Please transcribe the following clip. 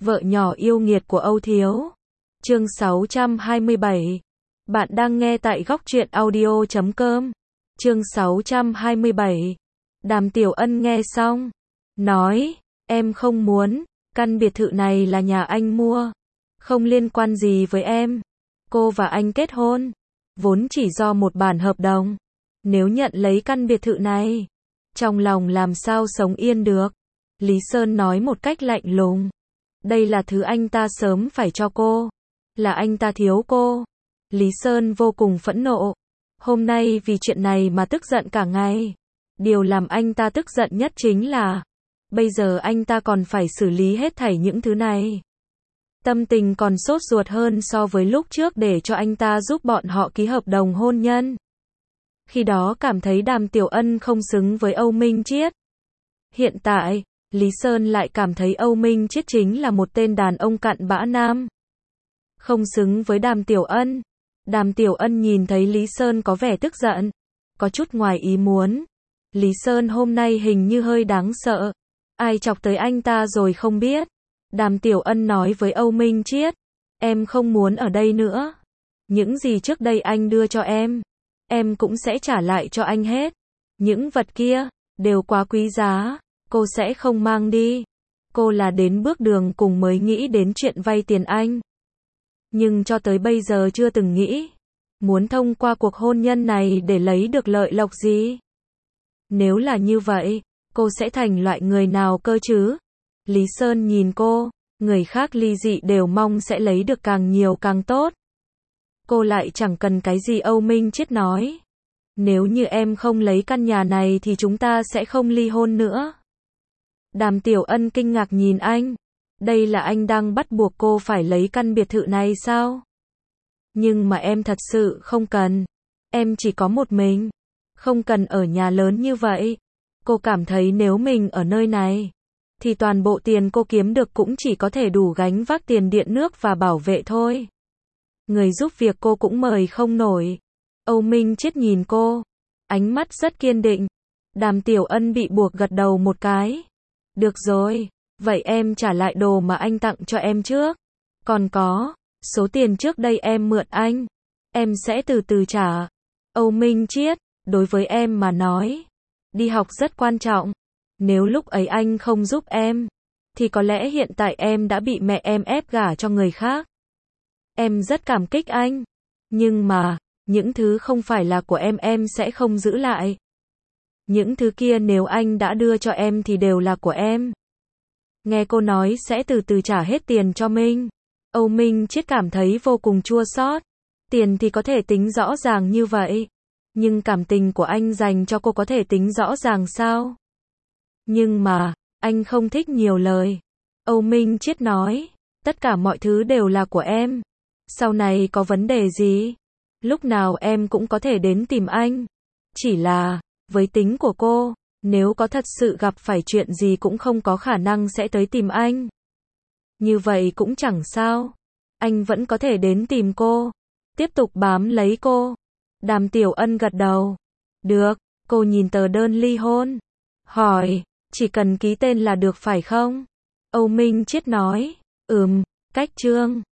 Vợ nhỏ yêu nghiệt của Âu Thiếu. Chương 627. Bạn đang nghe tại góc truyện audio.com. Chương 627. Đàm Tiểu Ân nghe xong, nói, em không muốn, căn biệt thự này là nhà anh mua, không liên quan gì với em. Cô và anh kết hôn, vốn chỉ do một bản hợp đồng. Nếu nhận lấy căn biệt thự này, trong lòng làm sao sống yên được. Lý Sơn nói một cách lạnh lùng. Đây là thứ anh ta sớm phải cho cô. Là anh ta thiếu cô. Lý Sơn vô cùng phẫn nộ. Hôm nay vì chuyện này mà tức giận cả ngày. Điều làm anh ta tức giận nhất chính là bây giờ anh ta còn phải xử lý hết thảy những thứ này. Tâm tình còn sốt ruột hơn so với lúc trước để cho anh ta giúp bọn họ ký hợp đồng hôn nhân. Khi đó cảm thấy Đàm Tiểu Ân không xứng với Âu Minh Chiết. Hiện tại, Lý Sơn lại cảm thấy Âu Minh Chiết chính là một tên đàn ông cặn bã nam. Không xứng với Đàm Tiểu Ân. Đàm Tiểu Ân nhìn thấy Lý Sơn có vẻ tức giận, có chút ngoài ý muốn. Lý Sơn hôm nay hình như hơi đáng sợ. Ai chọc tới anh ta rồi không biết. Đàm Tiểu Ân nói với Âu Minh Chiết, em không muốn ở đây nữa. Những gì trước đây anh đưa cho em cũng sẽ trả lại cho anh hết. Những vật kia, đều quá quý giá, cô sẽ không mang đi. Cô là đến bước đường cùng mới nghĩ đến chuyện vay tiền anh. Nhưng cho tới bây giờ chưa từng nghĩ, muốn thông qua cuộc hôn nhân này để lấy được lợi lộc gì. Nếu là như vậy, cô sẽ thành loại người nào cơ chứ? Lý Sơn nhìn cô, người khác ly dị đều mong sẽ lấy được càng nhiều càng tốt. Cô lại chẳng cần cái gì. Âu Minh Chiết nói, nếu như em không lấy căn nhà này thì chúng ta sẽ không ly hôn nữa. Đàm Tiểu Ân kinh ngạc nhìn anh. Đây là anh đang bắt buộc cô phải lấy căn biệt thự này sao? Nhưng mà em thật sự không cần. Em chỉ có một mình. Không cần ở nhà lớn như vậy. Cô cảm thấy nếu mình ở nơi này, thì toàn bộ tiền cô kiếm được cũng chỉ có thể đủ gánh vác tiền điện nước và bảo vệ thôi. Người giúp việc cô cũng mời không nổi. Âu Minh Chiết nhìn cô, ánh mắt rất kiên định. Đàm Tiểu Ân bị buộc gật đầu một cái. Được rồi, vậy em trả lại đồ mà anh tặng cho em trước. Còn có, số tiền trước đây em mượn anh, em sẽ từ từ trả. Âu Minh Chiết, đối với em mà nói, đi học rất quan trọng. Nếu lúc ấy anh không giúp em, thì có lẽ hiện tại em đã bị mẹ em ép gả cho người khác. Em rất cảm kích anh. Nhưng mà, những thứ không phải là của em sẽ không giữ lại. Những thứ kia nếu anh đã đưa cho em thì đều là của em. Nghe cô nói sẽ từ từ trả hết tiền cho mình. Âu Minh Chiết cảm thấy vô cùng chua xót. Tiền thì có thể tính rõ ràng như vậy. Nhưng cảm tình của anh dành cho cô có thể tính rõ ràng sao? Nhưng mà, anh không thích nhiều lời. Âu Minh Chiết nói, tất cả mọi thứ đều là của em. Sau này có vấn đề gì, lúc nào em cũng có thể đến tìm anh. Chỉ là, với tính của cô, nếu có thật sự gặp phải chuyện gì cũng không có khả năng sẽ tới tìm anh. Như vậy cũng chẳng sao. Anh vẫn có thể đến tìm cô, tiếp tục bám lấy cô. Đàm Tiểu Ân gật đầu. Được, cô nhìn tờ đơn ly hôn. Hỏi, chỉ cần ký tên là được phải không? Âu Minh Chiết nói, cách chương.